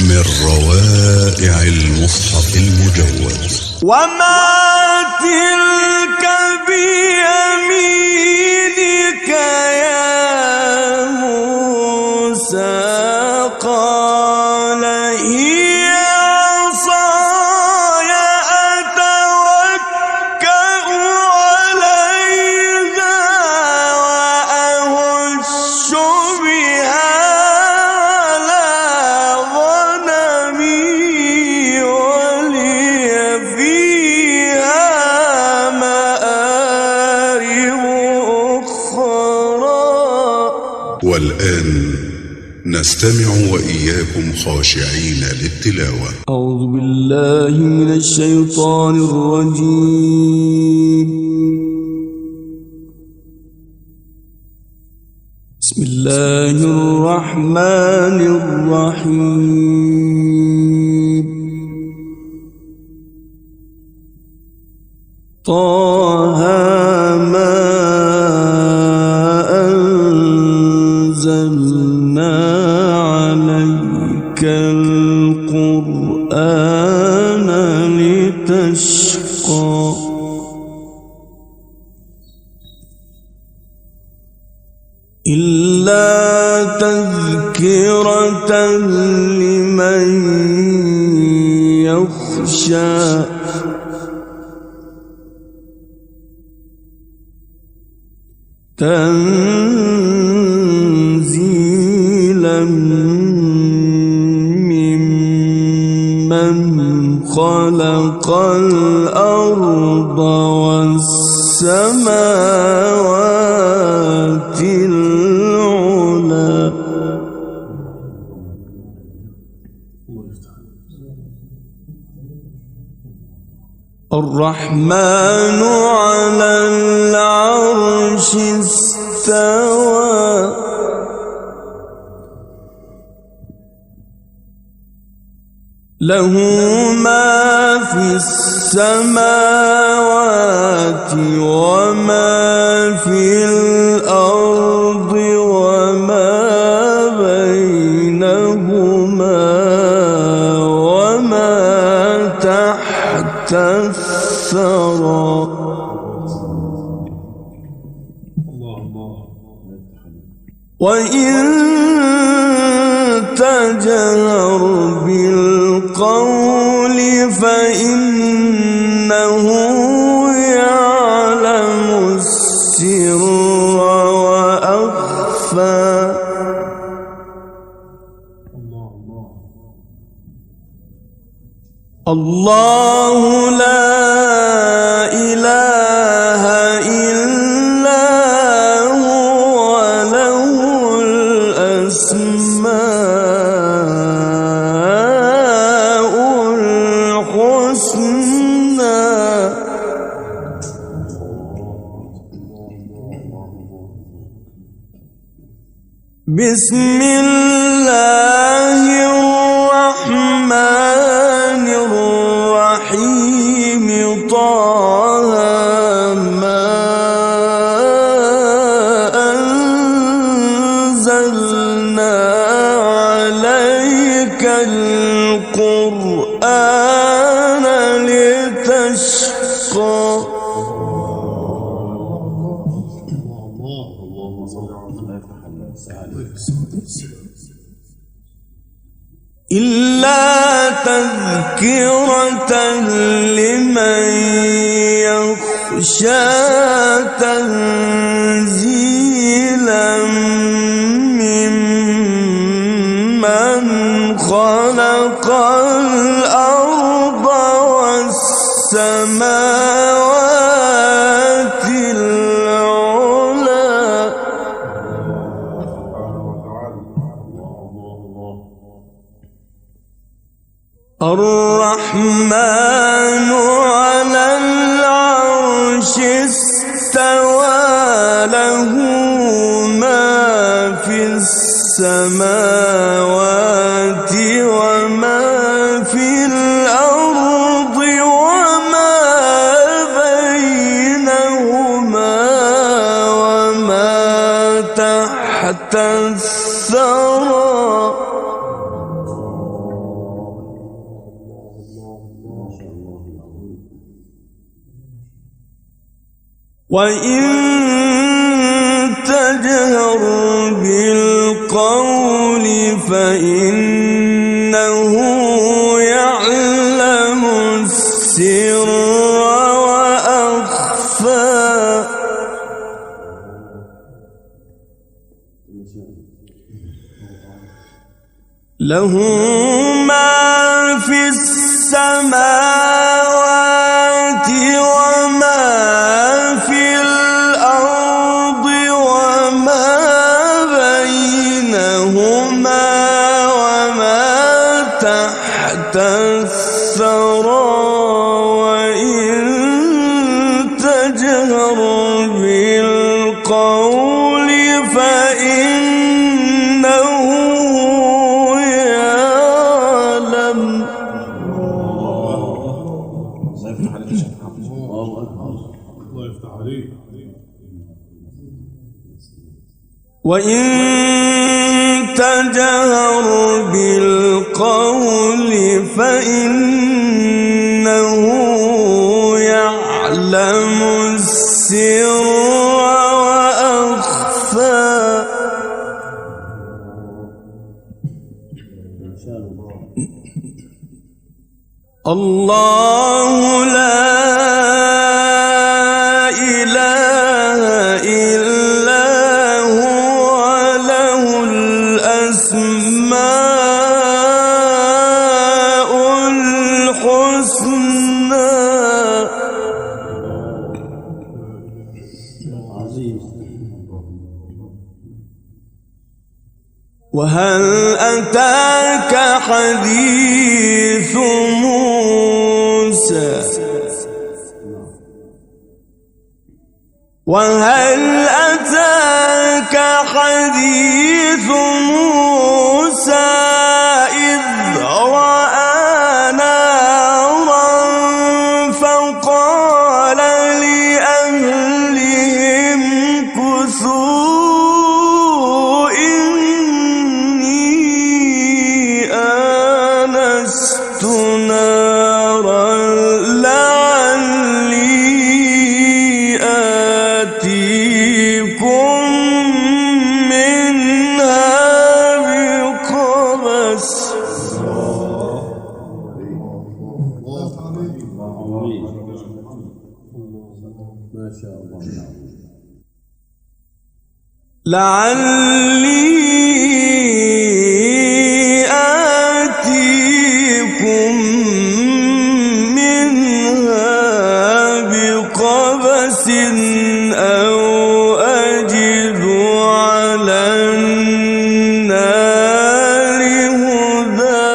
من روائع المصحف المجود. وما تلك بيمينك يا موسى قال هي عصاي أتوكأ عليها وأهش بها على غنمي ولي فيها مآرب أخرى. والآن نستمع وإياكم خاشعين للتلاوة. أعوذ بالله من الشيطان الرجيم. بسم الله الرحمن الرحيم. طه ما أنزلنا عليك القرآن لتشقى إلا تذكرة لمن يخشى تنزيلا ممن خلق الأرض والسماوات العلى. الرحمن على العرش استوى له ما في السماوات وما في الأرض وما بينهما وما تحت الثرى. وإن تجهر بالقول فإنه يعلم السر وأخفى. الله لا إله إلا هو له الأسماء الحسنى. بسم الله الرحمن الرحيم. طه ما أنزلنا عليك القرآن لتشقى إلا تذكرة لمن يخشى تنزيلا ممن خلق الأرض والسماوات العلى. الرحمن على العرش استوى له ما في السماوات وما في الأرض وما بينهما وما تحت الثرى. وإن تجهر بالقول فإنه يعلم السر وأخفى له ما في السماوات وما في الأرض وما بينهما وما تحت الثرى وإن تجهر بالقول فإنه يعلم وإن تجهر بالقول فإنه يعلم السر وأخفى الله لا إله إلا هو له الأسماء الحسنى وهل أتاك حديث موسى وهل أتاك حديث موسى إذ رأى نارا فقال لأهلهم كثوا إني آنست نارا لعلي آتيكم منها بقبس لعلي آتيكم منها بقبس أو أجد على النار هدى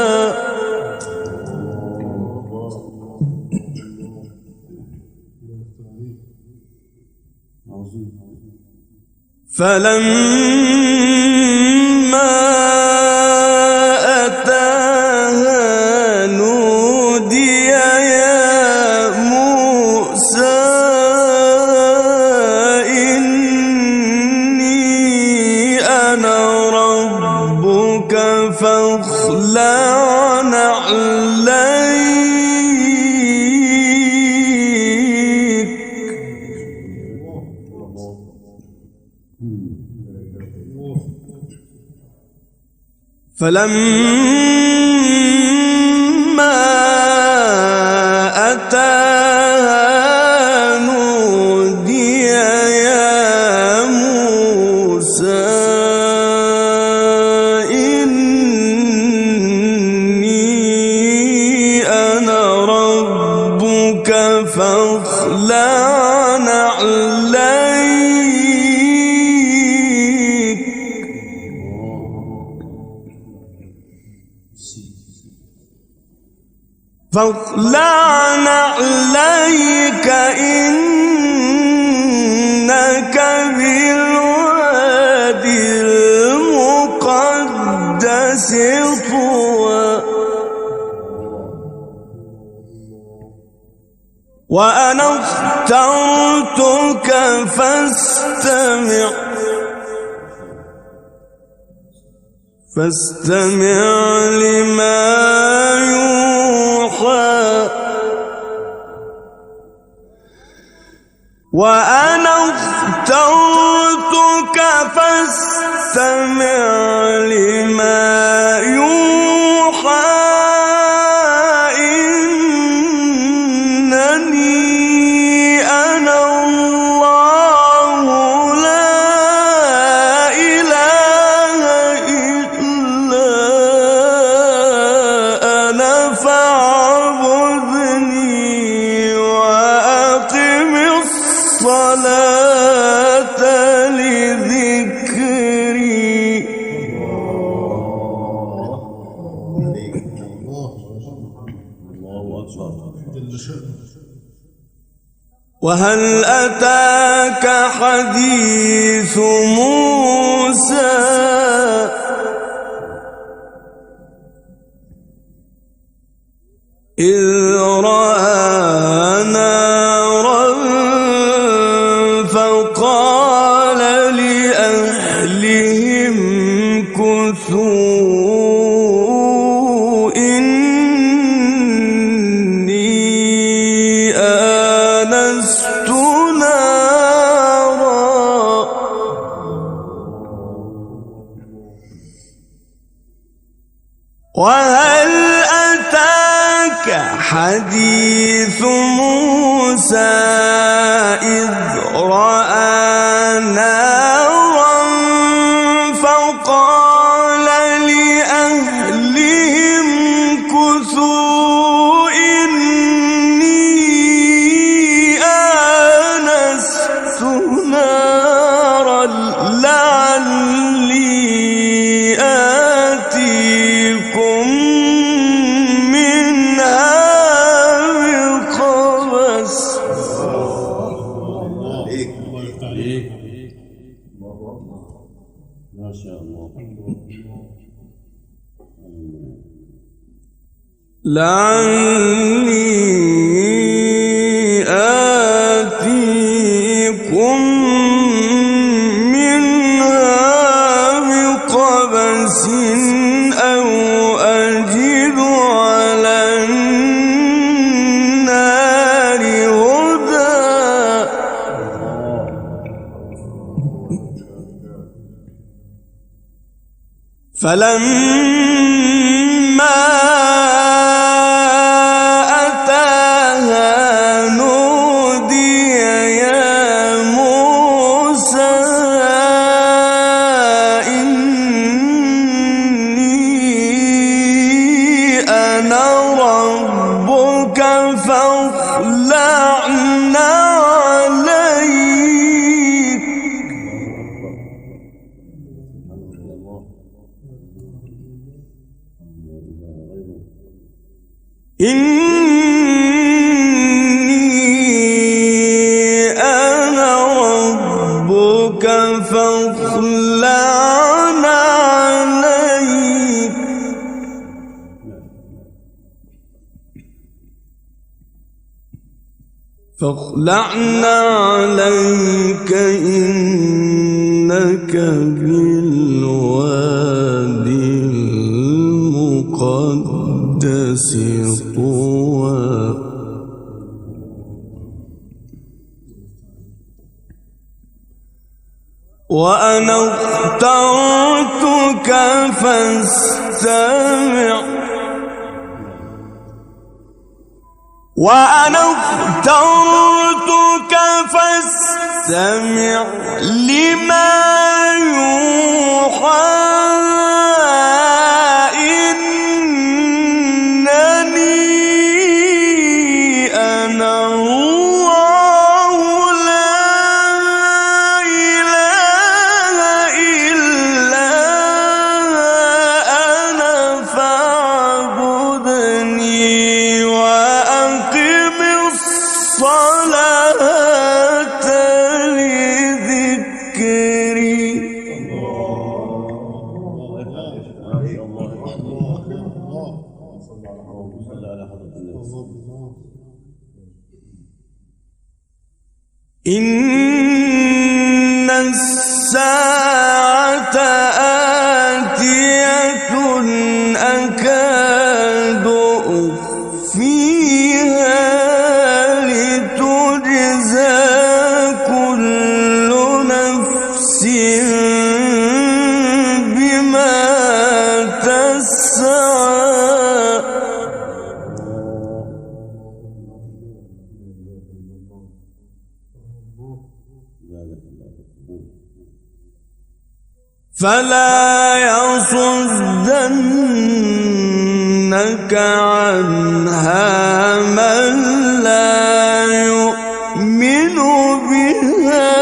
فلما أتاها نودي يا موسى إني أنا ربك فاخلع نعليك فلما أتاها نودي يا موسى إني أنا ربك فاخلع نعليك فاخلع نعليك إنك بالوادي المقدس طوى وأنا اخترتك فاستمع لما يوحى وأنا فاستمع لما يوحى إنني أنا الله لا إله إلا أنا فاعبدني وأقم الصلاة لذكري. وهل أتاك حديث موسى إذ رأى نارا فقال لأهلهم كثوا إني آنست نارا. وهل أتاك حديث موسى إذ رأى نارا فقال لأهلهم كثوا إني آنست نارا لعلي آتيكم منها بقبس. ما شاء الله. لعلي آتيكم منها بقبس أو أجد على النار هدى. فلما أتاها نودي يا موسى إني أنا ربك فاخلع عليك. إني أنا ربك فاخلع عليك. فاخلعنا عليك إنك بالوادي المقدس طوى. وأنا اخترتك فاستمع لما يوحى إنني أنا الله لا إله إلا أنا فاعبدني وأقم الصلاة لذكري. إن الساعة آتية أكاد أخفيها لتجزى كل نفس فلا يصدنك عنها من لا يؤمن بها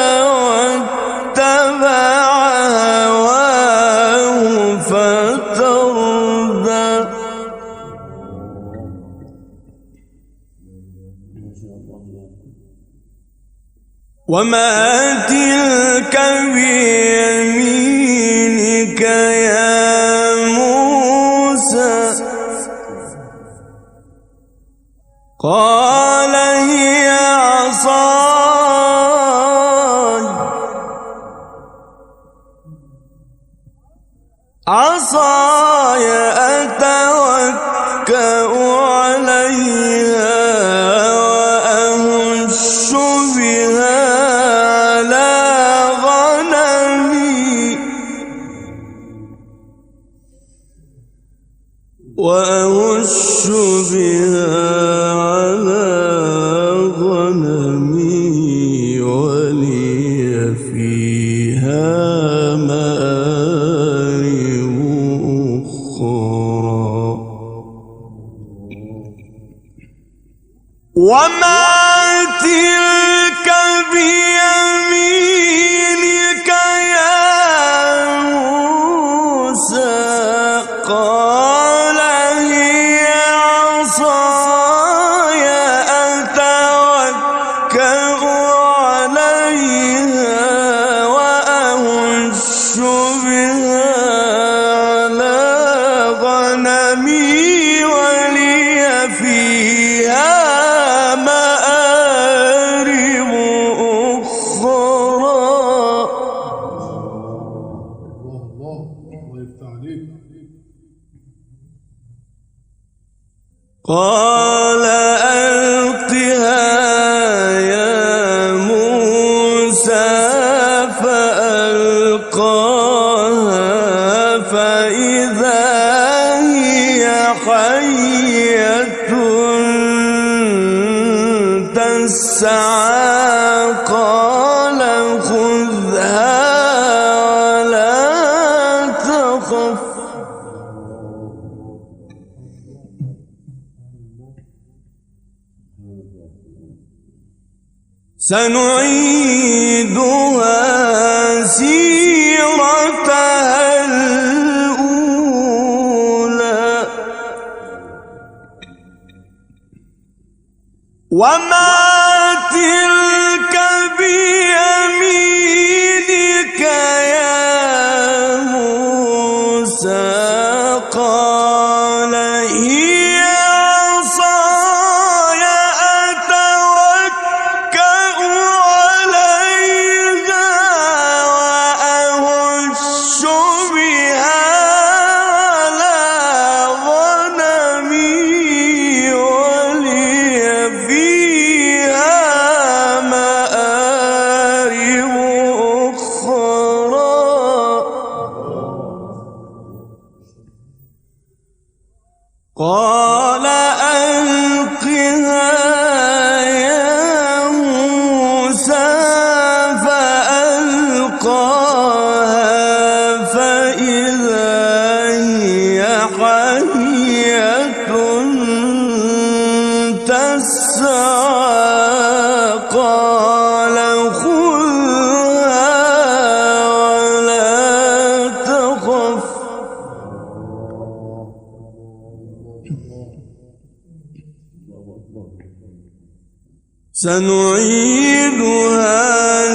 واتبع هواه فتردى وما تلك بيمينك يا موسى قال هي عصاي أتوكأ عليها وأهش بها على غنمي ولي فيها مآرب أخرى وما تلك بيمينك يا موسى قال هي عصاي أتوكأ عليها وأهش بها على غنمي ولي فيها مآرب أخرى. قال ألقها يا موسى فألقاها فإذا هي حية تسعى قال خذها ولا تخف سنعيدها سيرتها الأولى وما تلك بيمينك يا موسى قال هي عصاي أتوكأ عليها وأهش بها على غنمي ولي فيها مآرب أخرى. قال ألقها يا موسى فألقاها فإذا هي حية تسعى قال خذها ولا تخف سنعيدها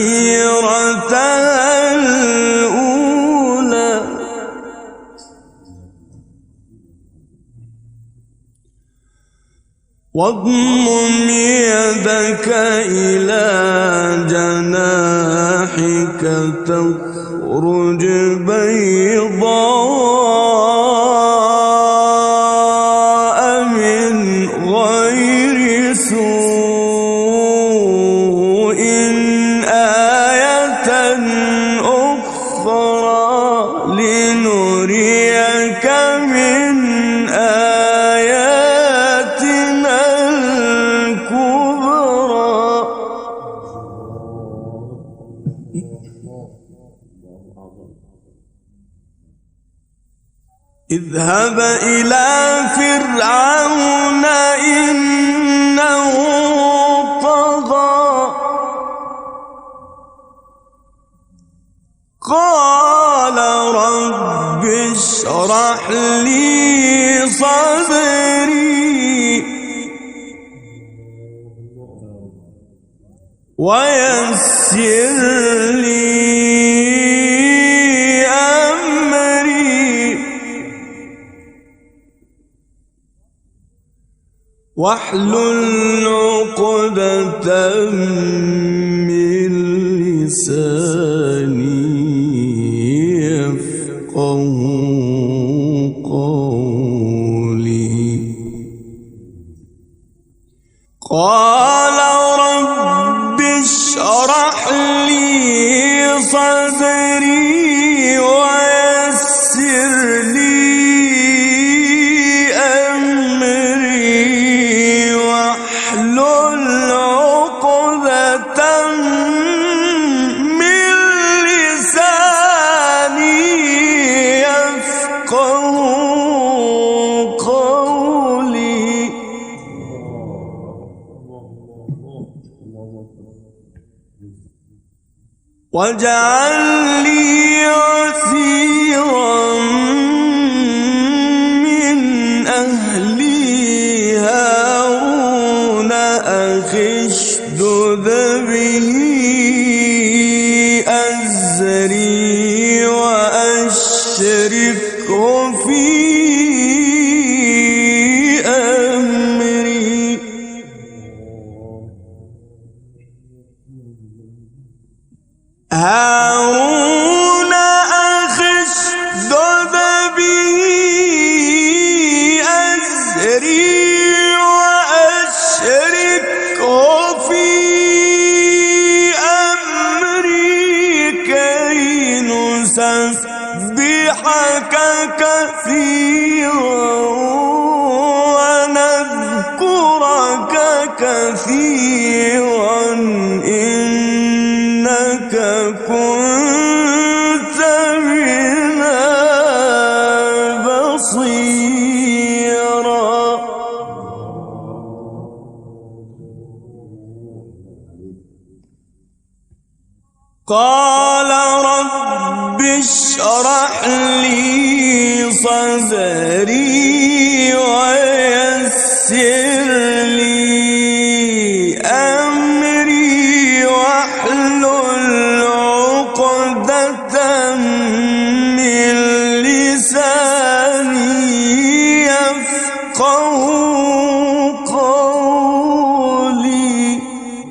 سيرتها الأولى واضمم يدك إلى جناحك تخرج بيضاء من غير سوء آية أخرى لنريك من آياتنا الكبرى. اذهب إلى فرعون إنه طغى قال رب اشرح لي صدري ويسر لي أمري واحلل عقدة من لساني يفقهوا قولي قال رب اشرح لي صدري ويسر لي أمري واحلل عقدة من لساني يفقهوا قولي واجعل لي وزيرا من أهلي هارون أخي اشدد به أزري وأشركه في أمري هارون أخي اشدد به أزري وأشركه في أمري كي نسبحك كثيرا ونذكرك كثيرا إنك كنت بنا بصيرا قال رب اشرح لي صدري ويسر لي أمري واحلل عقدة من لساني يفقهوا قولي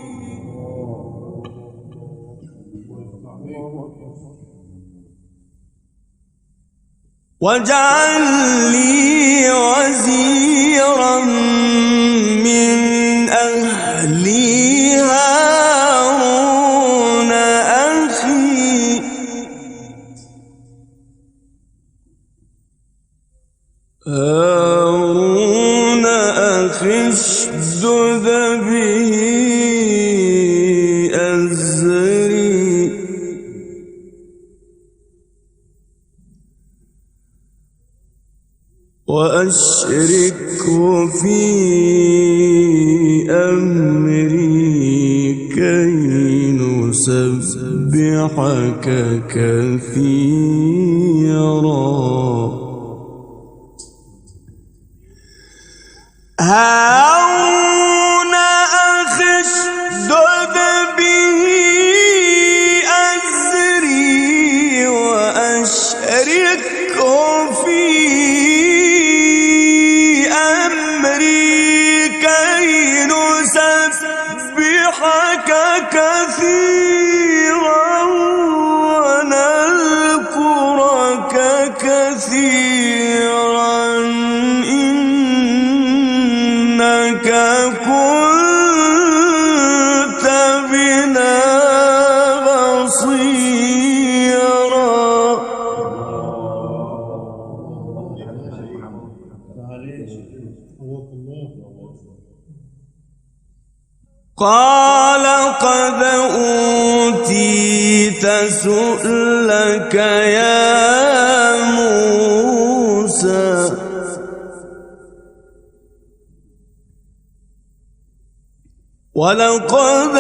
واجعل لي وزيرا من أهلي هارون أخي اشدد به أزري وأشركه في أمري كي نسبحك كثيرا هارون أخي اشدد به أزري وأشركه في أمري كي نسبحك كثيرا ونذكرك كثيرا إنك كنت بنا بصيرا قال قد أوتيت سؤلك يا موسى موسى ولقد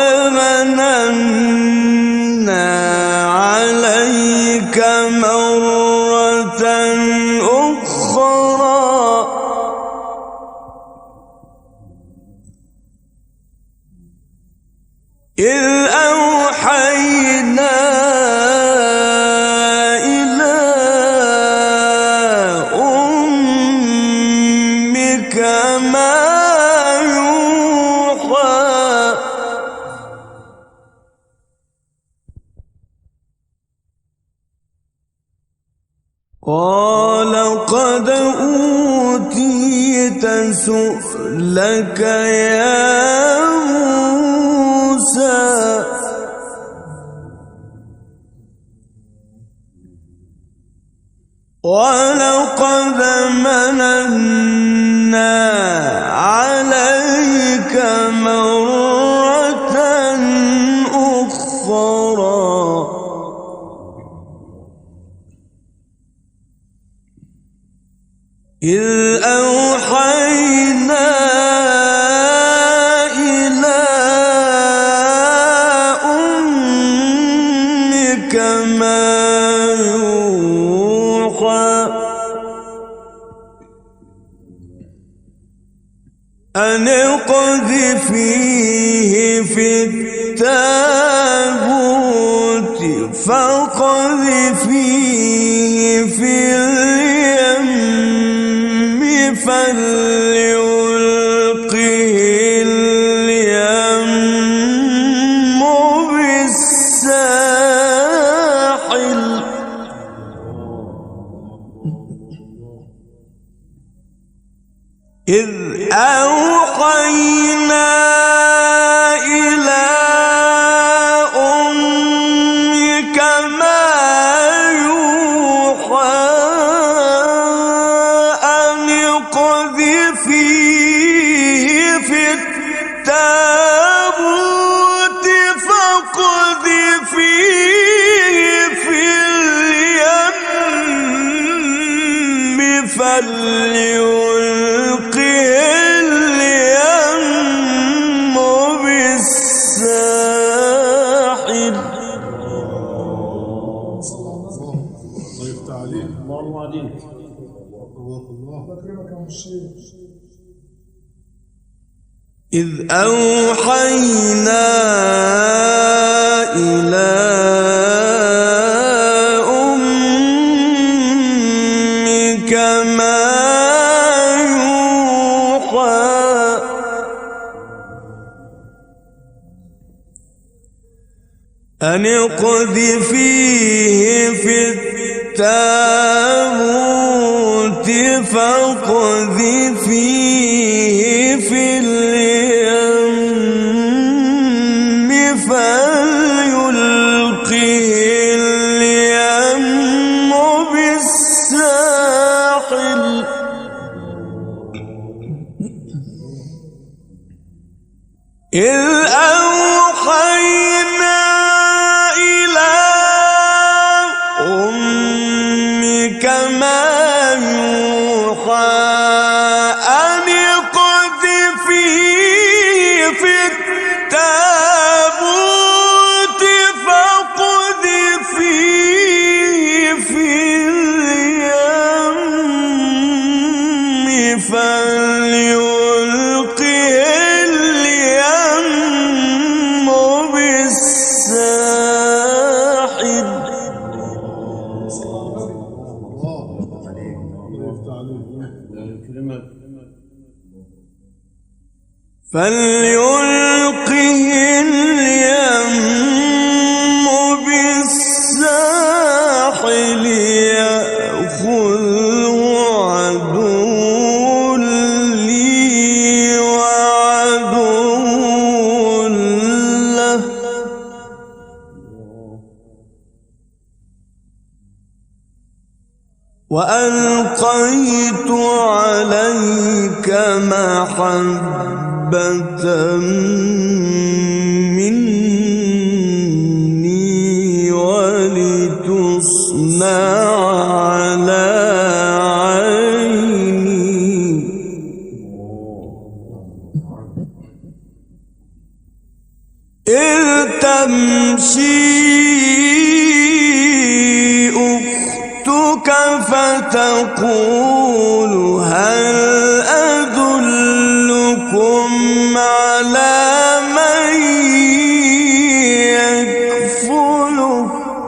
مننا عليك مرة أخرى إذ أوحينا إلى أمك ما يوحى قال قد أوتيت سؤلك يا موسى ولقد مننا عليك مرة أخرى إذ أوحينا إلى أمك ما يوحى أن اقذفيه في التابوت فاقذفيه في اليم فليلقه اليم بالساحل إذ أوحينا إلى أمك ما يوحى أن اقذفيه في التابوت فاقذفيه في اليم فليلقه اليم بالساحل إذ أوحينا إلى أمك ما يوحى أن اقذفيه في التابوت فاقذفيه في اليم فليلقه اليم بالساحل إذ أوحينا إلى أمك ما يوحى أن اقذفيه في التابوت فاقذفيه في اليم فليلقه اليم بالساحل فليلقه اليم بالساحل يأخذه عدو لي وعدو له وألقيت عليك محبة مني ولتصنع على إذ تمشي أختك فتقول هل أدلكم على من يكفله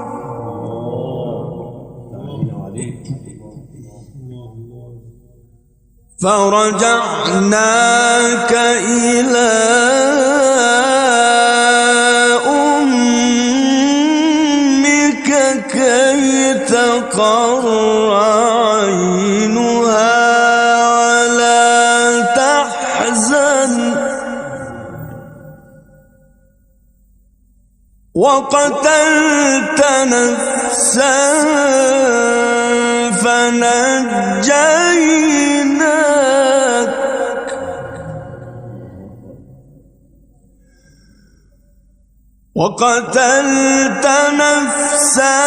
فرجعناك إلى أمك كي تقر عينها ولا تحزن وقتلت نفسا فنجيناك وقتلت نفسا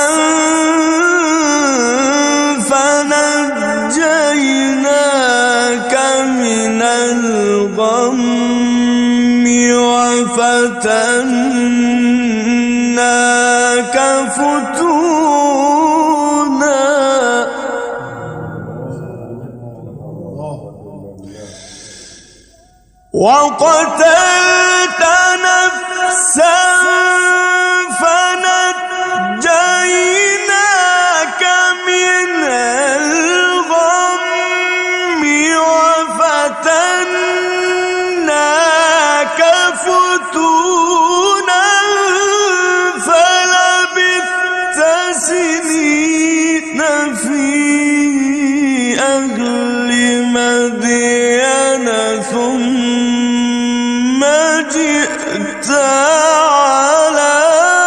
فنجيناك من الغم وفتناك فتونا وقتلت نفسا فنجيناك من الغم وفتناك فتونا فلبثت سنين في أهل مدين ثم جئت على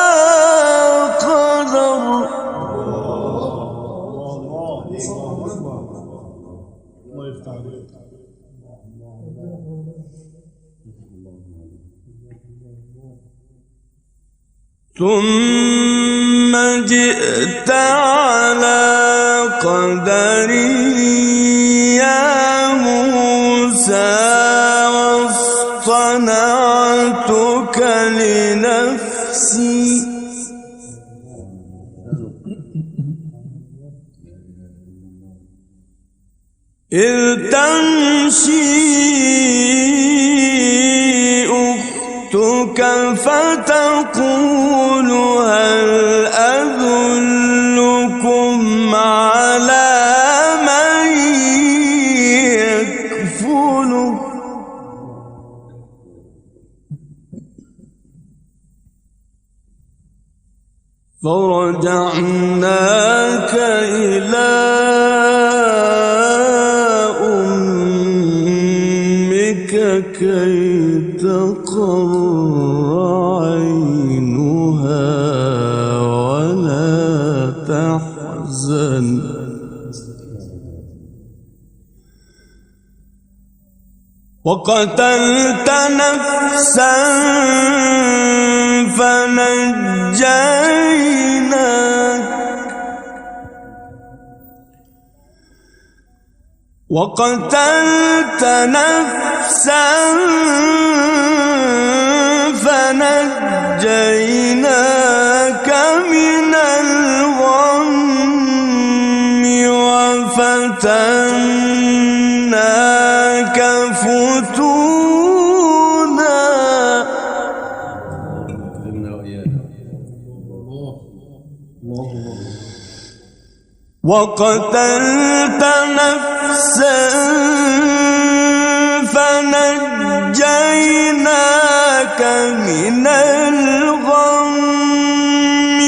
قدر ثم جئت على قدري يا موسى واصطنعتك لنفسي إذ تمشي أختك فتقول هل أدلكم على من يكفله فرجعناك إلى أمك كي تقر عينها ولا تحزن وقتلت نفسا فنجيناك وقتلت نفسا فنجيناك من الغم وفتناك فتونا وقتلت نفسا فنجيناك من الغم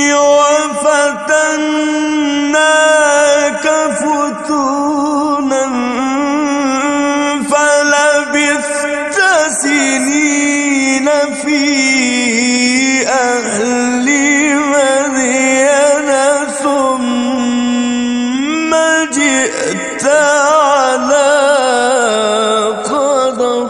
وفتناك فتونا فلبثت سنين في أهل مدين ثم جئت على قدر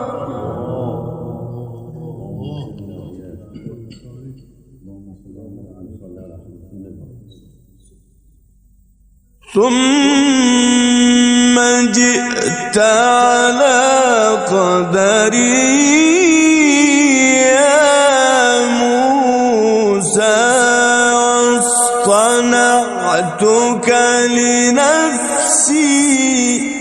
ثم جئت على قدري يا اصطفيتك لنفسي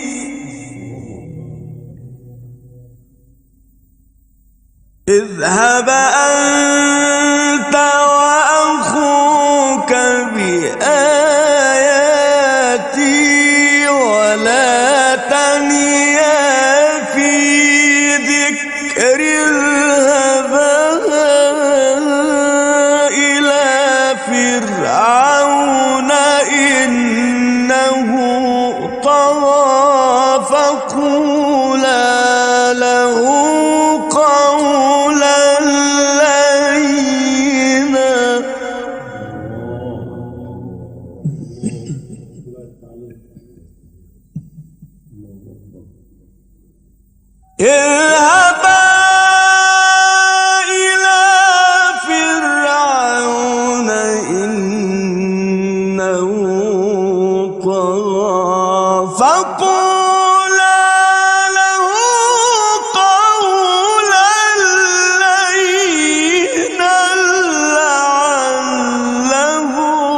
اذهب أنت وأخوك بآياتي ولا تنيا في ذكر اذهبا إلى فرعون إنه طغى فقولا له قولا لينا اذهبا إلى فرعون إنه طغى فقولا له قولا لينا لعله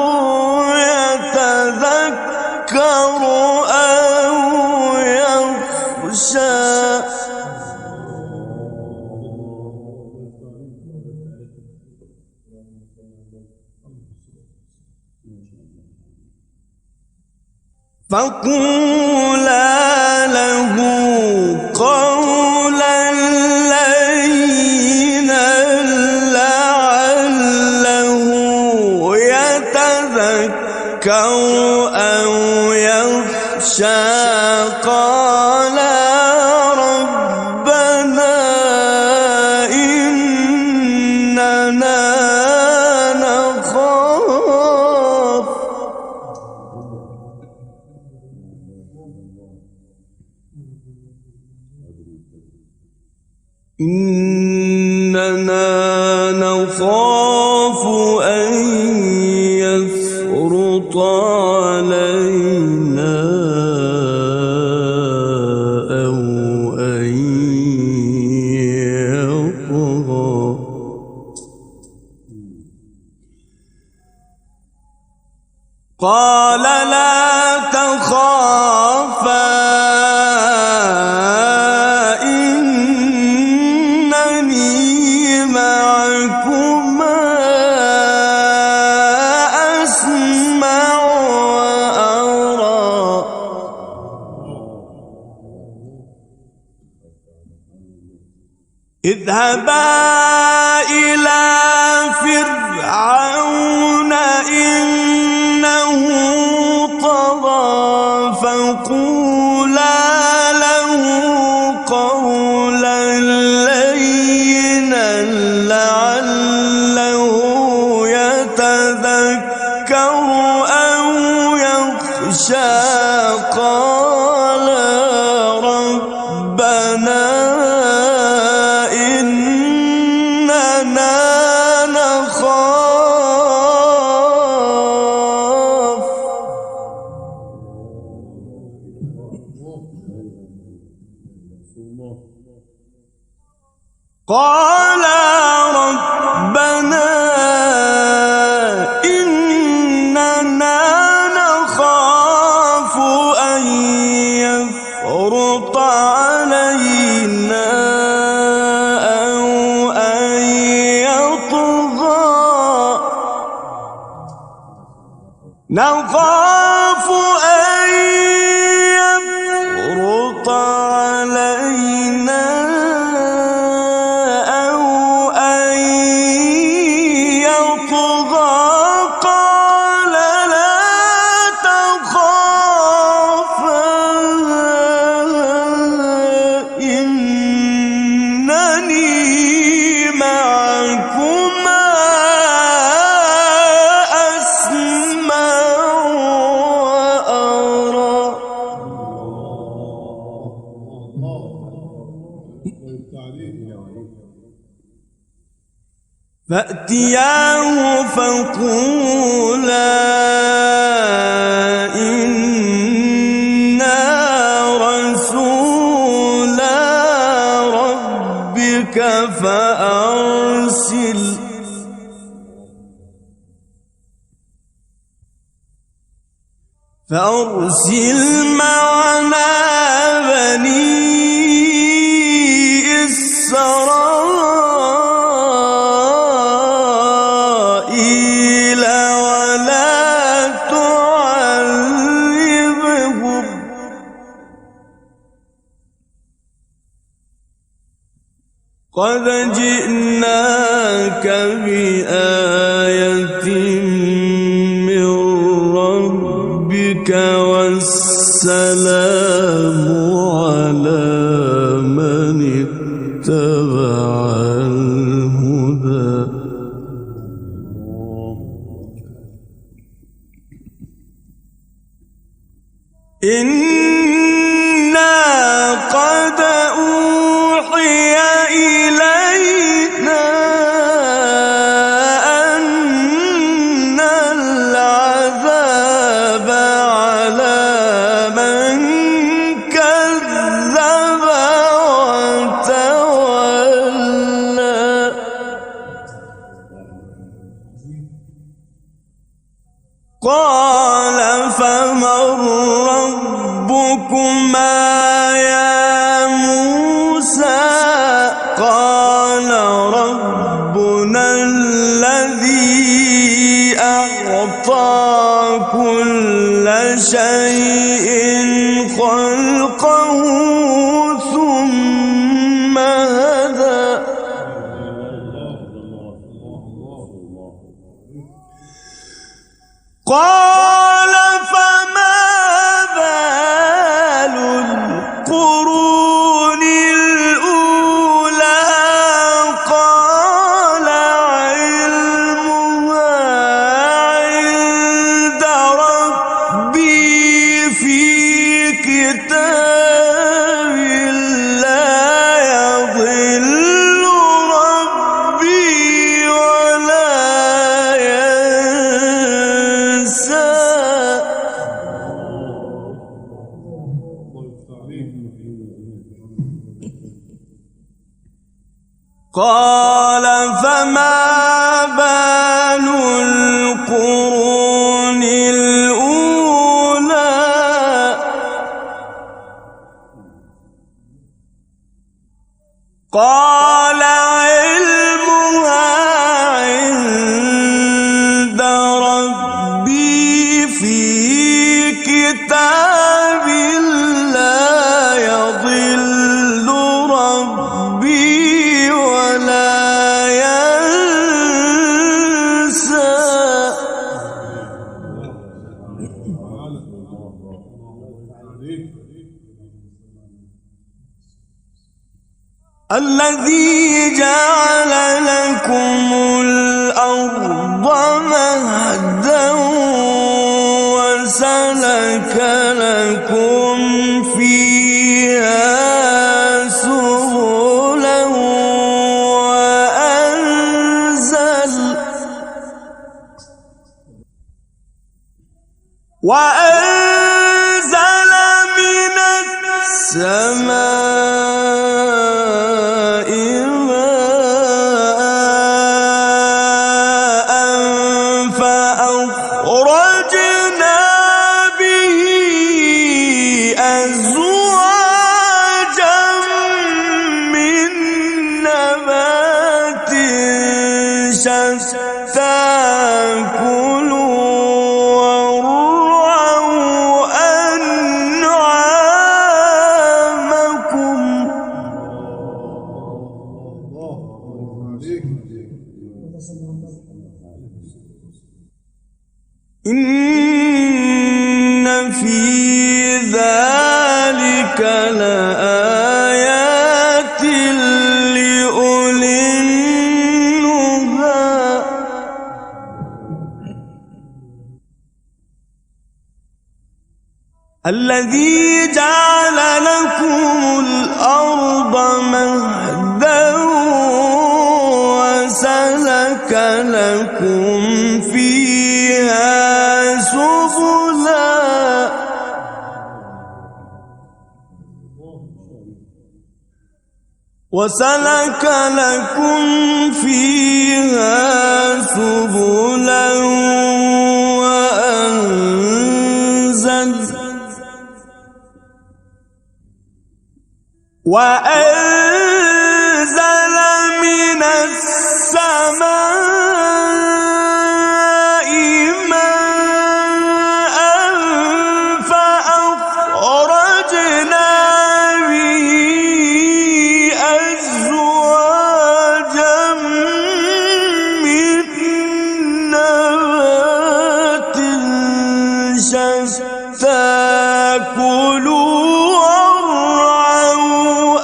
يتذكر أو يخشى فقولا له قولا لينا لعله يتذكر أو يخشى قالا ربنا إننا نخاف أن يفرط علينا أو أن يطغى قال لا تخافا إنني معكما أسمع وأرى اذهبا إلى فرعون إنه طغى فقولا له قولا لينا لعله يتذكر أو يخشى قال ربنا إننا نخاف قال ربنا إننا نخاف أن يفرط علينا أو أن يطغى نخاف أن يفرط علينا أو أن يطغى قال لا تخافا إنني معكما أسمع وأرى فأتياه فقولا إنا رسولا ربك فأرسل فأرسل معنا بني إسرائيل ولا تعذبهم قد جئناك بآية من ربك والسلام على من اتبع الهدى إنا قد أوحي إلينا أن العذاب على من كذب وتولى قال فمن ربكما يا موسى قال ربنا الذي أعطى كل شيء خلقه ثم هدى قال فما بال القرون الأولى قال علمها عند ربي في كتاب لا يضل ربي ولا ينسى قال فما بال القرون الأولى قال علمها عند ربي في كتاب لا يضل ربي ولا ينسى الذي جعل لكم الأرض مهدا وسلك لكم فيها سبلا وأنزل من السماء ماء فأخرجنا به أزواجا من نبات شتى كلوا وارعوا أنعامكم إن في ذلك لآيات لأولي النهى الذي جعل لكم الأرض مهدا وسلك لكم فيها سبلا وأنزل وأنزل من السماء ماء فأخرجنا به أزواجا من نبات شتى كلوا وارعوا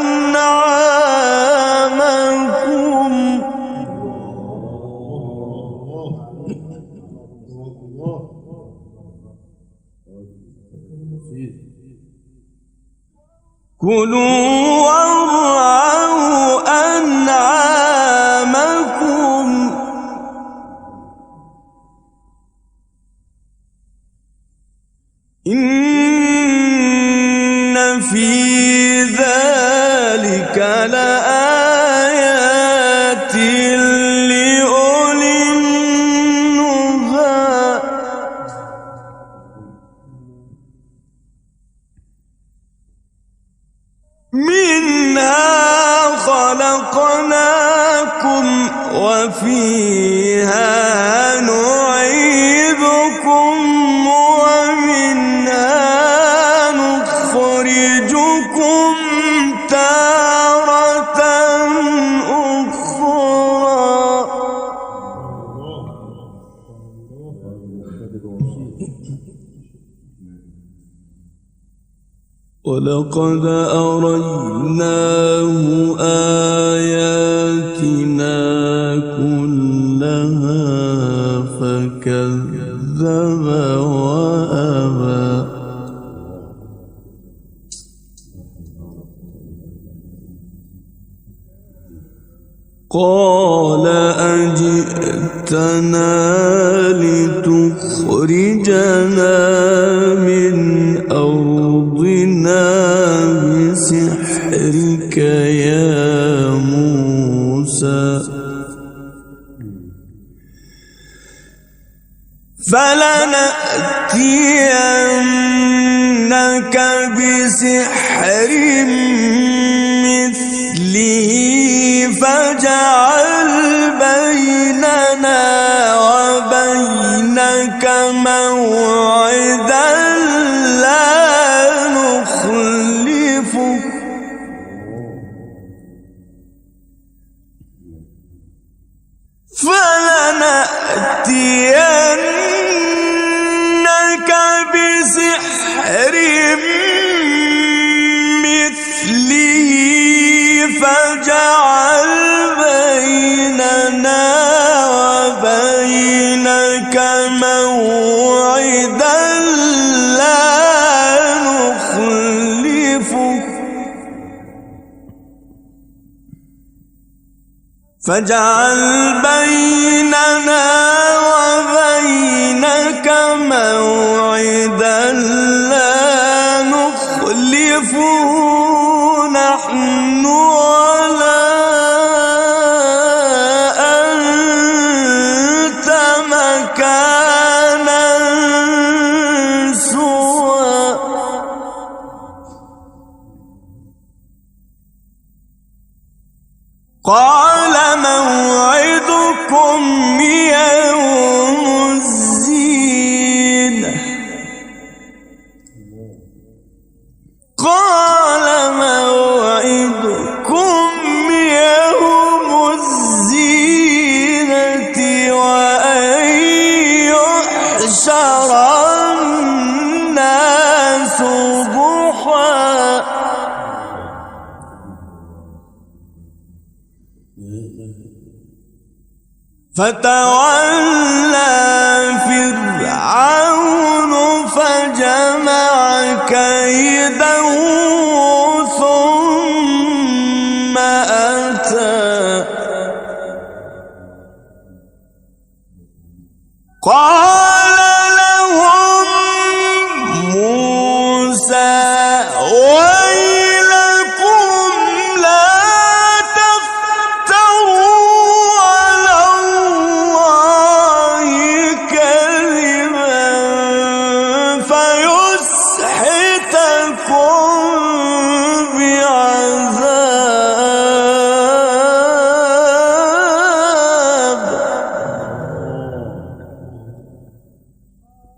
أنعامكم كلوا وارعوا أنعامكم إن في ذلك لآيات لأولي النهى منها خلقناكم وفيها نعيدكم ومنها نخرجكم تارة أخرى ولقد أريناه آياتنا كلها فكذب وأبى قال أجئتنا لتخرجنا من أرضنا بسحرك يا موسى فلنأتينك بسحر مثله فاجعل بيننا وبينك موعدا لا نخلفه فلنأتينك بسحر مثله فاجعل بيننا وبينك موعدا لا نخلفه فاجعل بيننا وبينك موعدا لا نخلفه نحن ولا أنت مكانا سوى قال موعدكم يوم الزينة قال موعدكم يوم الزينة وأن يحشر الناس ضحى فتولى فرعون فجمع كيده ثم أتى قال لهم موسى ويلكم لا تفتروا على الله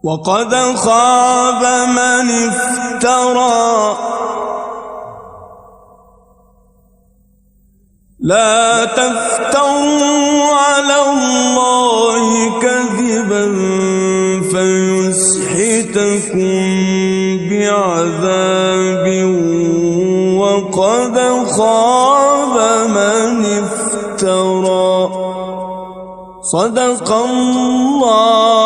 وقد خاب من افترى. لا تفتروا على الله كذبا فيسحتكم بعذاب وقد خاب من افترى. صدق الله